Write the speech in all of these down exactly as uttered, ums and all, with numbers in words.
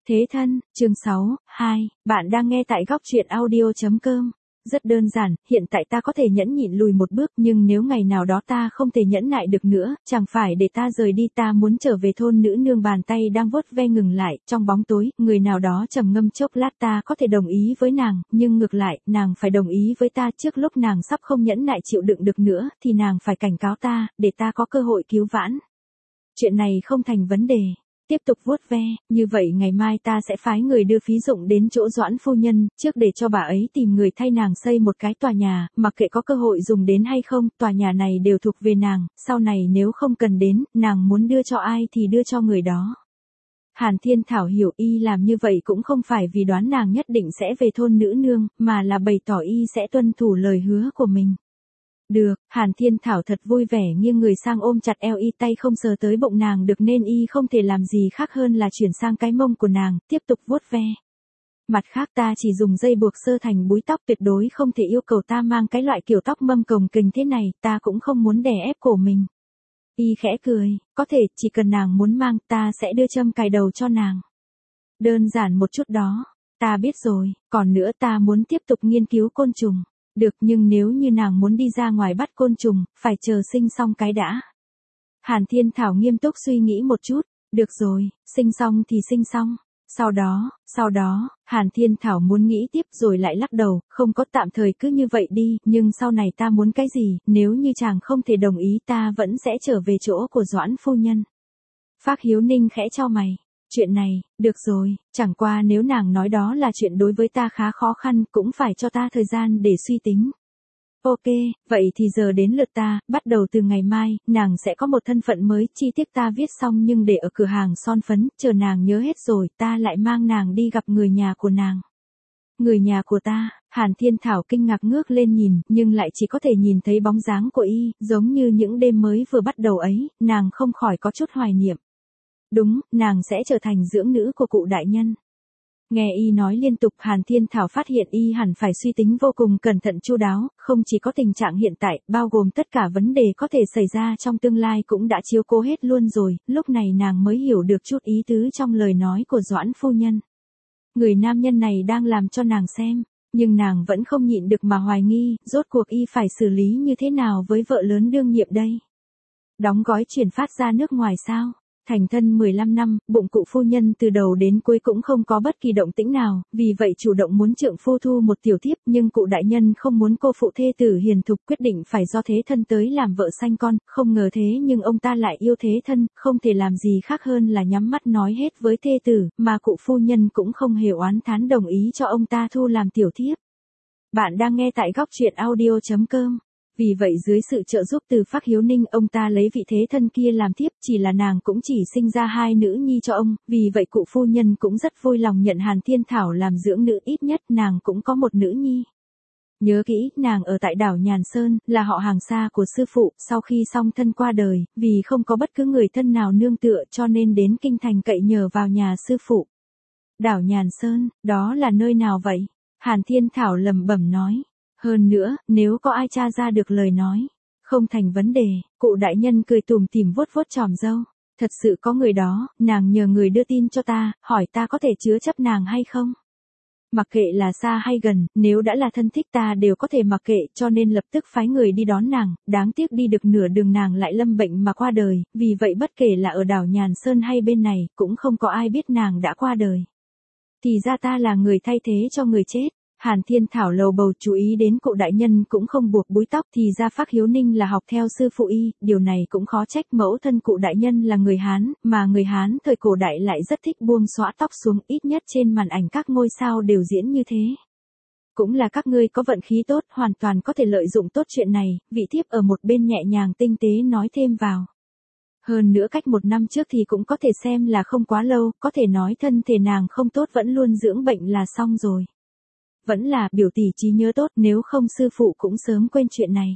Thế thân, chương sáu, hai, bạn đang nghe tại góc truyện audio chấm com. Rất đơn giản, hiện tại ta có thể nhẫn nhịn lùi một bước, nhưng nếu ngày nào đó ta không thể nhẫn nại được nữa, chẳng phải để ta rời đi, ta muốn trở về. Thôn nữ nương bàn tay đang vuốt ve ngừng lại, trong bóng tối, người nào đó trầm ngâm chốc lát. Ta có thể đồng ý với nàng, nhưng ngược lại, nàng phải đồng ý với ta. Trước lúc nàng sắp không nhẫn nại chịu đựng được nữa, thì nàng phải cảnh cáo ta, để ta có cơ hội cứu vãn. Chuyện này không thành vấn đề. Tiếp tục vuốt ve, như vậy ngày mai ta sẽ phái người đưa phí dụng đến chỗ Doãn phu nhân, trước để cho bà ấy tìm người thay nàng xây một cái tòa nhà, mặc kệ có cơ hội dùng đến hay không, tòa nhà này đều thuộc về nàng, sau này nếu không cần đến, nàng muốn đưa cho ai thì đưa cho người đó. Hàn Thiên Thảo hiểu y làm như vậy cũng không phải vì đoán nàng nhất định sẽ về thôn nữ nương, mà là bày tỏ y sẽ tuân thủ lời hứa của mình. Được, Hàn Thiên Thảo thật vui vẻ nghiêng người sang ôm chặt eo y, tay không sờ tới bụng nàng được nên y không thể làm gì khác hơn là chuyển sang cái mông của nàng, tiếp tục vuốt ve. Mặt khác, ta chỉ dùng dây buộc sơ thành búi tóc, tuyệt đối không thể yêu cầu ta mang cái loại kiểu tóc mâm cồng kềnh thế này, ta cũng không muốn đè ép cổ mình. Y khẽ cười, có thể, chỉ cần nàng muốn mang, ta sẽ đưa châm cài đầu cho nàng. Đơn giản một chút đó, ta biết rồi, còn nữa ta muốn tiếp tục nghiên cứu côn trùng. Được, nhưng nếu như nàng muốn đi ra ngoài bắt côn trùng, phải chờ sinh xong cái đã. Hàn Thiên Thảo nghiêm túc suy nghĩ một chút, được rồi, sinh xong thì sinh xong. Sau đó, sau đó, Hàn Thiên Thảo muốn nghĩ tiếp rồi lại lắc đầu, không có, tạm thời cứ như vậy đi, nhưng sau này ta muốn cái gì, nếu như chàng không thể đồng ý ta vẫn sẽ trở về chỗ của Doãn phu nhân. Phác Hiếu Ninh khẽ chau mày. Chuyện này, được rồi, chẳng qua nếu nàng nói đó là chuyện đối với ta khá khó khăn, cũng phải cho ta thời gian để suy tính. Ok, vậy thì giờ đến lượt ta, bắt đầu từ ngày mai, nàng sẽ có một thân phận mới, chi tiết ta viết xong nhưng để ở cửa hàng son phấn, chờ nàng nhớ hết rồi, ta lại mang nàng đi gặp người nhà của nàng. Người nhà của ta, Hàn Thiên Thảo kinh ngạc ngước lên nhìn, nhưng lại chỉ có thể nhìn thấy bóng dáng của y, giống như những đêm mới vừa bắt đầu ấy, nàng không khỏi có chút hoài niệm. Đúng, nàng sẽ trở thành dưỡng nữ của cụ đại nhân. Nghe y nói liên tục, Hàn Thiên Thảo phát hiện y hẳn phải suy tính vô cùng cẩn thận chu đáo, không chỉ có tình trạng hiện tại, bao gồm tất cả vấn đề có thể xảy ra trong tương lai cũng đã chiếu cố hết luôn rồi, lúc này nàng mới hiểu được chút ý tứ trong lời nói của Doãn phu nhân. Người nam nhân này đang làm cho nàng xem, nhưng nàng vẫn không nhịn được mà hoài nghi, rốt cuộc y phải xử lý như thế nào với vợ lớn đương nhiệm đây. Đóng gói chuyển phát ra nước ngoài sao? Thành thân mười lăm năm, bụng cụ phu nhân từ đầu đến cuối cũng không có bất kỳ động tĩnh nào, vì vậy chủ động muốn trượng phu thu một tiểu thiếp, nhưng cụ đại nhân không muốn cô phụ thê tử hiền thục, quyết định phải do thế thân tới làm vợ sanh con, không ngờ thế nhưng ông ta lại yêu thế thân, không thể làm gì khác hơn là nhắm mắt nói hết với thê tử, mà cụ phu nhân cũng không hề oán thán đồng ý cho ông ta thu làm tiểu thiếp. Bạn đang nghe tại góc truyện audio chấm com. Vì vậy dưới sự trợ giúp từ Phác Hiếu Ninh, ông ta lấy vị thế thân kia làm thiếp, chỉ là nàng cũng chỉ sinh ra hai nữ nhi cho ông, vì vậy cụ phu nhân cũng rất vui lòng nhận Hàn Thiên Thảo làm dưỡng nữ, ít nhất nàng cũng có một nữ nhi. Nhớ kỹ, nàng ở tại đảo Nhàn Sơn, là họ hàng xa của sư phụ, sau khi song thân qua đời, vì không có bất cứ người thân nào nương tựa cho nên đến kinh thành cậy nhờ vào nhà sư phụ. Đảo Nhàn Sơn, đó là nơi nào vậy? Hàn Thiên Thảo lẩm bẩm nói. Hơn nữa, nếu có ai tra ra được lời nói, không thành vấn đề, cụ đại nhân cười tủm tỉm vuốt vuốt chòm râu. Thật sự có người đó, nàng nhờ người đưa tin cho ta, hỏi ta có thể chứa chấp nàng hay không. Mặc kệ là xa hay gần, nếu đã là thân thích ta đều có thể mặc kệ, cho nên lập tức phái người đi đón nàng, đáng tiếc đi được nửa đường nàng lại lâm bệnh mà qua đời, vì vậy bất kể là ở đảo Nhàn Sơn hay bên này, cũng không có ai biết nàng đã qua đời. Thì ra ta là người thay thế cho người chết. Hàn Thiên Thảo lầu bầu chú ý đến cụ đại nhân cũng không buộc búi tóc, thì ra Phác Hiếu Ninh là học theo sư phụ y, điều này cũng khó trách, mẫu thân cụ đại nhân là người Hán, mà người Hán thời cổ đại lại rất thích buông xõa tóc xuống, ít nhất trên màn ảnh các ngôi sao đều diễn như thế. Cũng là các ngươi có vận khí tốt, hoàn toàn có thể lợi dụng tốt chuyện này, vị thiếp ở một bên nhẹ nhàng tinh tế nói thêm vào. Hơn nữa cách một năm trước thì cũng có thể xem là không quá lâu, có thể nói thân thể nàng không tốt vẫn luôn dưỡng bệnh là xong rồi. Vẫn là biểu tỷ trí nhớ tốt, nếu không sư phụ cũng sớm quên chuyện này.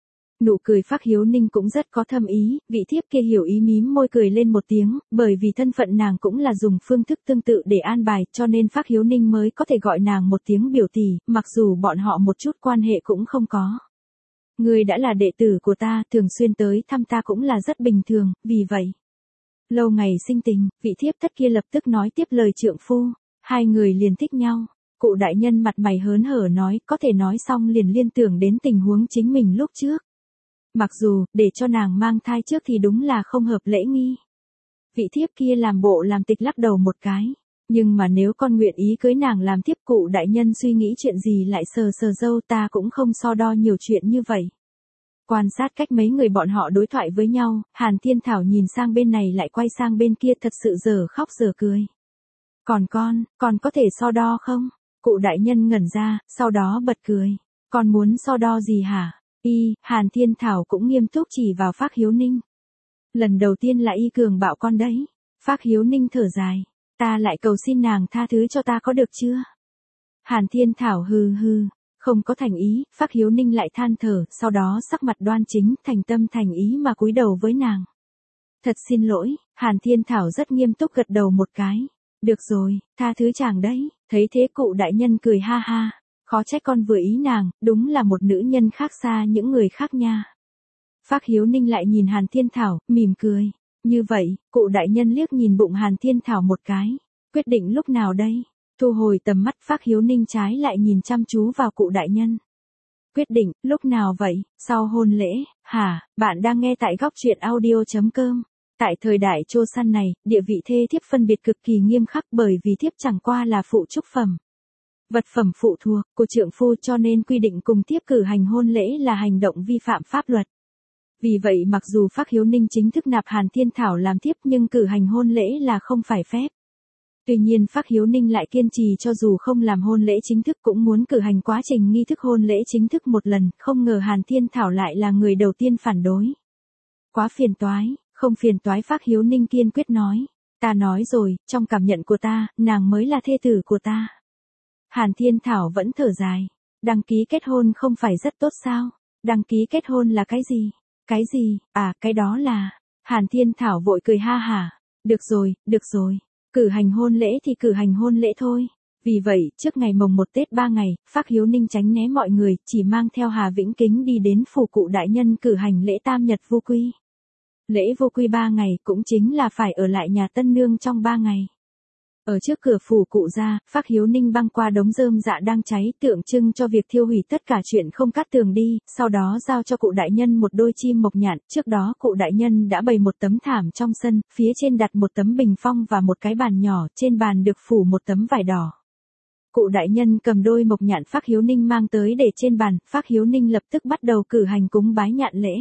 Nụ cười Phác Hiếu Ninh cũng rất có thâm ý, vị thiếp kia hiểu ý mím môi cười lên một tiếng, bởi vì thân phận nàng cũng là dùng phương thức tương tự để an bài, cho nên Phác Hiếu Ninh mới có thể gọi nàng một tiếng biểu tỷ, mặc dù bọn họ một chút quan hệ cũng không có. Ngươi đã là đệ tử của ta, thường xuyên tới thăm ta cũng là rất bình thường, vì vậy. Lâu ngày sinh tình, vị thiếp thất kia lập tức nói tiếp lời trượng phu, hai người liền thích nhau. Cụ đại nhân mặt mày hớn hở nói, có thể nói xong liền liên tưởng đến tình huống chính mình lúc trước. Mặc dù, để cho nàng mang thai trước thì đúng là không hợp lễ nghi. Vị thiếp kia làm bộ làm tịch lắc đầu một cái. Nhưng mà nếu con nguyện ý cưới nàng làm thiếp, cụ đại nhân suy nghĩ chuyện gì lại sờ sờ dâu, ta cũng không so đo nhiều chuyện như vậy. Quan sát cách mấy người bọn họ đối thoại với nhau, Hàn Thiên Thảo nhìn sang bên này lại quay sang bên kia, thật sự giờ khóc giờ cười. Còn con, con có thể so đo không? Cụ đại nhân ngẩn ra, sau đó bật cười. Con muốn so đo gì hả? Y, Hàn Thiên Thảo cũng nghiêm túc chỉ vào Phác Hiếu Ninh. Lần đầu tiên là y cường bạo con đấy. Phác Hiếu Ninh thở dài. Ta lại cầu xin nàng tha thứ cho ta có được chưa? Hàn Thiên Thảo hừ hừ, không có thành ý. Phác Hiếu Ninh lại than thở, sau đó sắc mặt đoan chính, thành tâm thành ý mà cúi đầu với nàng. Thật xin lỗi. Hàn Thiên Thảo rất nghiêm túc gật đầu một cái. Được rồi, tha thứ chàng đấy. Thấy thế cụ đại nhân cười ha ha. Khó trách con vừa ý nàng, đúng là một nữ nhân khác xa những người khác nha. Phác Hiếu Ninh lại nhìn Hàn Thiên Thảo, mỉm cười. Như vậy, cụ đại nhân liếc nhìn bụng Hàn Thiên Thảo một cái. Quyết định lúc nào đây? Thu hồi tầm mắt, Phác Hiếu Ninh trái lại nhìn chăm chú vào cụ đại nhân. Quyết định, lúc nào vậy? Sau hôn lễ, hả? Bạn đang nghe tại góc truyện audio chấm com. Tại thời đại Chô Săn này, địa vị thê thiếp phân biệt cực kỳ nghiêm khắc, bởi vì thiếp chẳng qua là phụ trúc phẩm. Vật phẩm phụ thuộc của trượng phu, cho nên quy định cùng thiếp cử hành hôn lễ là hành động vi phạm pháp luật. Vì vậy mặc dù Phác Hiếu Ninh chính thức nạp Hàn Thiên Thảo làm thiếp, nhưng cử hành hôn lễ là không phải phép. Tuy nhiên Phác Hiếu Ninh lại kiên trì cho dù không làm hôn lễ chính thức cũng muốn cử hành quá trình nghi thức hôn lễ chính thức một lần, không ngờ Hàn Thiên Thảo lại là người đầu tiên phản đối. Quá phiền toái. Không phiền toái, Phác Hiếu Ninh kiên quyết nói. Ta nói rồi, trong cảm nhận của ta, nàng mới là thê tử của ta. Hàn Thiên Thảo vẫn thở dài. Đăng ký kết hôn không phải rất tốt sao? Đăng ký kết hôn là cái gì? Cái gì? À, cái đó là... Hàn Thiên Thảo vội cười ha hả. Được rồi, được rồi. Cử hành hôn lễ thì cử hành hôn lễ thôi. Vì vậy, trước ngày mồng một Tết ba ngày, Phác Hiếu Ninh tránh né mọi người, chỉ mang theo Hà Vĩnh Kính đi đến phủ cụ đại nhân cử hành lễ tam nhật vu quy. Lễ vô quy ba ngày cũng chính là phải ở lại nhà tân nương trong ba ngày. Ở trước cửa phủ cụ ra, Phác Hiếu Ninh băng qua đống rơm dạ đang cháy, tượng trưng cho việc thiêu hủy tất cả chuyện không cắt tường đi, sau đó giao cho cụ đại nhân một đôi chim mộc nhạn. Trước đó cụ đại nhân đã bày một tấm thảm trong sân, phía trên đặt một tấm bình phong và một cái bàn nhỏ, trên bàn được phủ một tấm vải đỏ. Cụ đại nhân cầm đôi mộc nhạn Phác Hiếu Ninh mang tới để trên bàn, Phác Hiếu Ninh lập tức bắt đầu cử hành cúng bái nhạn lễ.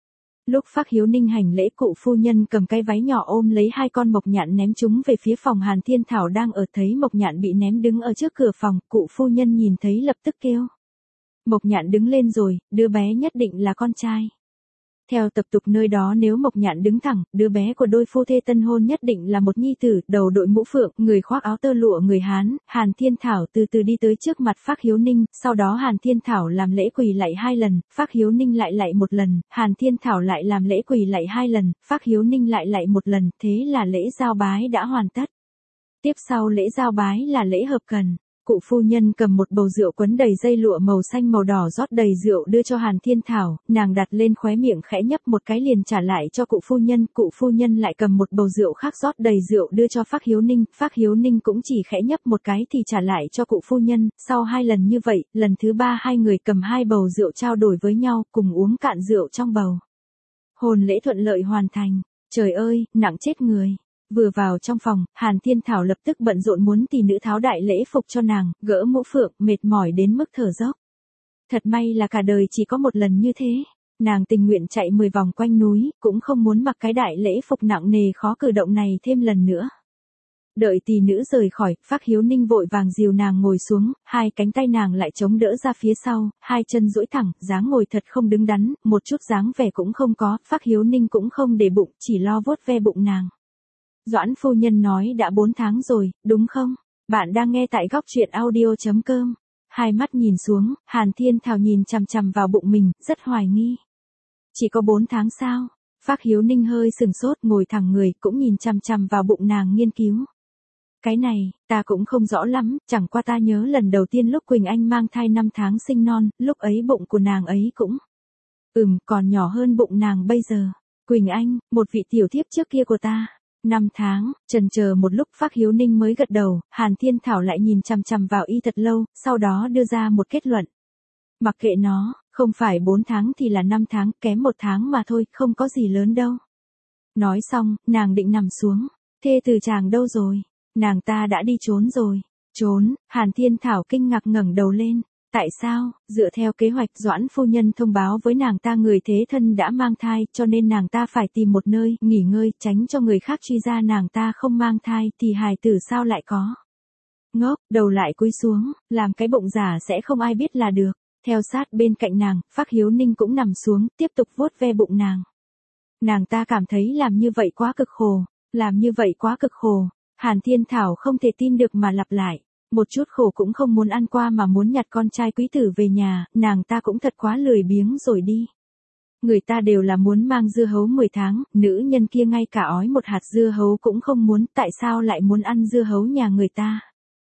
Lúc Phác Hiếu Ninh hành lễ, cụ phu nhân cầm cái váy nhỏ ôm lấy hai con mộc nhạn ném chúng về phía phòng Hàn Thiên Thảo đang ở, thấy mộc nhạn bị ném đứng ở trước cửa phòng, cụ phu nhân nhìn thấy lập tức kêu. Mộc nhạn đứng lên rồi, đứa bé nhất định là con trai. Theo tập tục nơi đó, nếu mộc nhạn đứng thẳng, đứa bé của đôi phu thê tân hôn nhất định là một nhi tử, đầu đội mũ phượng, người khoác áo tơ lụa người Hán. Hàn Thiên Thảo từ từ đi tới trước mặt Phác Hiếu Ninh, sau đó Hàn Thiên Thảo làm lễ quỳ lạy hai lần, Phác Hiếu Ninh lại lạy một lần, Hàn Thiên Thảo lại làm lễ quỳ lạy hai lần, Phác Hiếu Ninh lại lạy một lần, thế là lễ giao bái đã hoàn tất. Tiếp sau lễ giao bái là lễ hợp cần. Cụ phu nhân cầm một bầu rượu quấn đầy dây lụa màu xanh màu đỏ rót đầy rượu đưa cho Hàn Thiên Thảo, nàng đặt lên khóe miệng khẽ nhấp một cái liền trả lại cho cụ phu nhân, cụ phu nhân lại cầm một bầu rượu khác rót đầy rượu đưa cho Phác Hiếu Ninh, Phác Hiếu Ninh cũng chỉ khẽ nhấp một cái thì trả lại cho cụ phu nhân, sau hai lần như vậy, lần thứ ba hai người cầm hai bầu rượu trao đổi với nhau, cùng uống cạn rượu trong bầu. Hôn lễ thuận lợi hoàn thành, trời ơi, nặng chết người. Vừa vào trong phòng, Hàn Thiên Thảo lập tức bận rộn muốn tỷ nữ tháo đại lễ phục cho nàng, gỡ mũ phượng, mệt mỏi đến mức thở dốc. Thật may là cả đời chỉ có một lần như thế. Nàng tình nguyện chạy mười vòng quanh núi, cũng không muốn mặc cái đại lễ phục nặng nề khó cử động này thêm lần nữa. Đợi tỷ nữ rời khỏi, Phác Hiếu Ninh vội vàng dìu nàng ngồi xuống, hai cánh tay nàng lại chống đỡ ra phía sau, hai chân duỗi thẳng, dáng ngồi thật không đứng đắn, một chút dáng vẻ cũng không có, Phác Hiếu Ninh cũng không để bụng, chỉ lo vuốt ve bụng nàng. Doãn phu nhân nói đã bốn tháng rồi, đúng không? Bạn đang nghe tại góc truyện audio chấm com. Hai mắt nhìn xuống, Hàn Thiên Thảo nhìn chằm chằm vào bụng mình, rất hoài nghi. Chỉ có bốn tháng sao? Phác Hiếu Ninh hơi sừng sốt, ngồi thẳng người, cũng nhìn chằm chằm vào bụng nàng nghiên cứu. Cái này, ta cũng không rõ lắm, chẳng qua ta nhớ lần đầu tiên lúc Quỳnh Anh mang thai năm tháng sinh non, lúc ấy bụng của nàng ấy cũng... Ừm, còn nhỏ hơn bụng nàng bây giờ. Quỳnh Anh, một vị tiểu thiếp trước kia của ta. Năm tháng, chần chờ một lúc Phác Hiếu Ninh mới gật đầu, Hàn Thiên Thảo lại nhìn chằm chằm vào y thật lâu, sau đó đưa ra một kết luận. Mặc kệ nó, không phải bốn tháng thì là năm tháng, kém một tháng mà thôi, không có gì lớn đâu. Nói xong, nàng định nằm xuống. Thê từ chàng đâu rồi? Nàng ta đã đi trốn rồi. Trốn, Hàn Thiên Thảo kinh ngạc ngẩng đầu lên. Tại sao? Dựa theo kế hoạch Doãn phu nhân thông báo với nàng ta người thế thân đã mang thai, cho nên nàng ta phải tìm một nơi nghỉ ngơi, tránh cho người khác truy ra nàng ta không mang thai, thì hài tử sao lại có. Ngốc, đầu lại cúi xuống, làm cái bụng giả sẽ không ai biết là được. Theo sát bên cạnh nàng, Phác Hiếu Ninh cũng nằm xuống, tiếp tục vuốt ve bụng nàng. Nàng ta cảm thấy làm như vậy quá cực khổ, làm như vậy quá cực khổ. Hàn Thiên Thảo không thể tin được mà lặp lại. Một chút khổ cũng không muốn ăn qua mà muốn nhặt con trai quý tử về nhà, nàng ta cũng thật quá lười biếng rồi đi. Người ta đều là muốn mang dưa hấu mười tháng, nữ nhân kia ngay cả ói một hạt dưa hấu cũng không muốn, tại sao lại muốn ăn dưa hấu nhà người ta?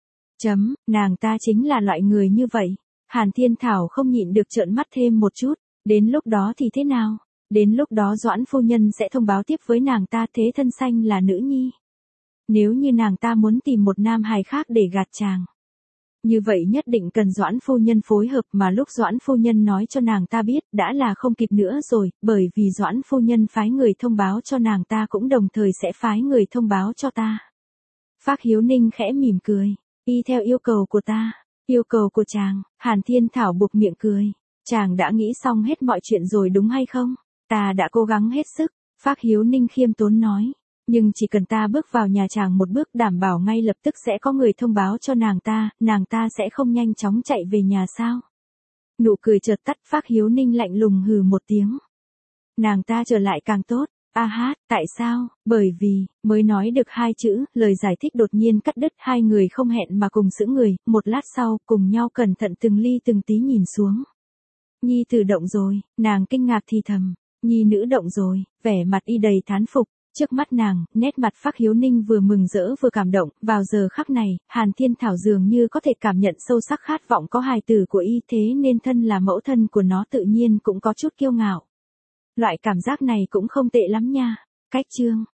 Chấm, nàng ta chính là loại người như vậy. Hàn Thiên Thảo không nhịn được trợn mắt thêm một chút, đến lúc đó thì thế nào? Đến lúc đó Doãn phu nhân sẽ thông báo tiếp với nàng ta thế thân sanh là nữ nhi. Nếu như nàng ta muốn tìm một nam hài khác để gạt chàng, như vậy nhất định cần Doãn phu nhân phối hợp, mà lúc Doãn phu nhân nói cho nàng ta biết đã là không kịp nữa rồi, bởi vì Doãn phu nhân phái người thông báo cho nàng ta cũng đồng thời sẽ phái người thông báo cho ta. Phác Hiếu Ninh khẽ mỉm cười, y theo yêu cầu của ta, yêu cầu của chàng. Hàn Thiên Thảo buộc miệng cười, chàng đã nghĩ xong hết mọi chuyện rồi đúng hay không? Ta đã cố gắng hết sức, Phác Hiếu Ninh khiêm tốn nói. Nhưng chỉ cần ta bước vào nhà chàng một bước đảm bảo ngay lập tức sẽ có người thông báo cho nàng ta, nàng ta sẽ không nhanh chóng chạy về nhà sao? Nụ cười chợt tắt, Phác Hiếu Ninh lạnh lùng hừ một tiếng. Nàng ta trở lại càng tốt. A hát, tại sao? Bởi vì, mới nói được hai chữ, lời giải thích đột nhiên cắt đứt, hai người không hẹn mà cùng sững người, một lát sau, cùng nhau cẩn thận từng ly từng tí nhìn xuống. Nhi tử động rồi, nàng kinh ngạc thì thầm, nhi nữ động rồi, vẻ mặt y đầy thán phục. Trước mắt nàng, nét mặt Phác Hiếu Ninh vừa mừng rỡ vừa cảm động, vào giờ khắc này, Hàn Thiên Thảo dường như có thể cảm nhận sâu sắc khát vọng có hài tử của y, thế nên thân là mẫu thân của nó tự nhiên cũng có chút kiêu ngạo. Loại cảm giác này cũng không tệ lắm nha. Cách chương